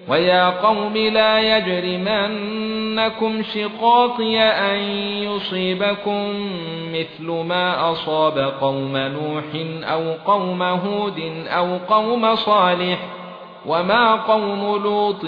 ويا قوم لا يجرمنكم شقاقي أن يصيبكم مثل ما أصاب قوم نوح أو قوم هود أو قوم صالح وما قوم لوط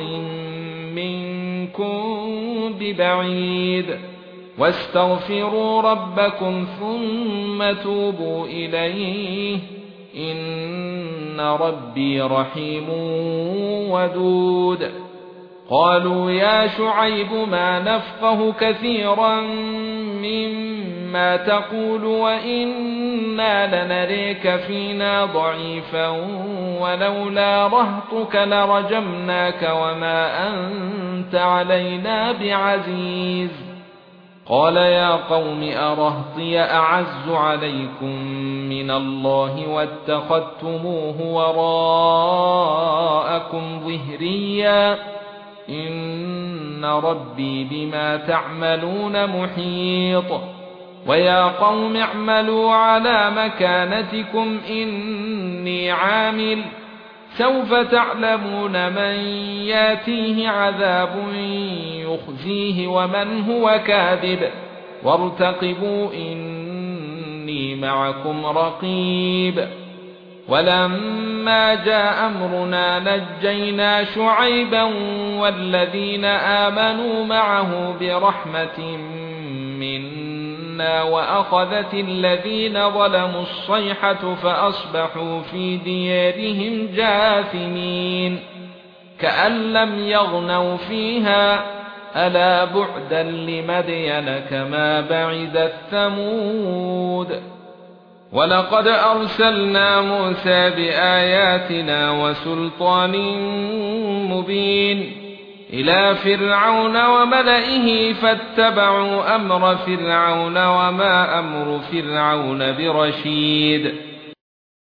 منكم ببعيد واستغفروا ربكم ثم توبوا إليه إن ربي رحيم ودود. قالوا يا شعيب ما نفقه كثيرا مما تقول وإنا لنريك فينا ضعيفا ولولا رهطك لرجمناك وما أنت علينا بعزيز. قال يا قوم أرهطي أعز عليكم من الله واتخذتموه وراءكم ظهريا إن ربي بما تعملون محيط. ويا قوم اعملوا على مكانتكم إني عامل سوف تعلمون من ياتيه عذاب يخزيه ومن هو كاذب وارتقبوا إني معكم رقيب. ولما جاء أمرنا نجينا شعيبا والذين آمنوا معه برحمة منا وأخذت الذين ظلموا الصيحة فأصبحوا في ديارهم جاثمين كأن لم يغنوا فيها ألا بعدا لمدين كما بعدت ثمود. ولقد أرسلنا موسى بآياتنا وسلطان مبين إلى فرعون وملئه فاتبعوا أمر فرعون وما أمر فرعون برشيد.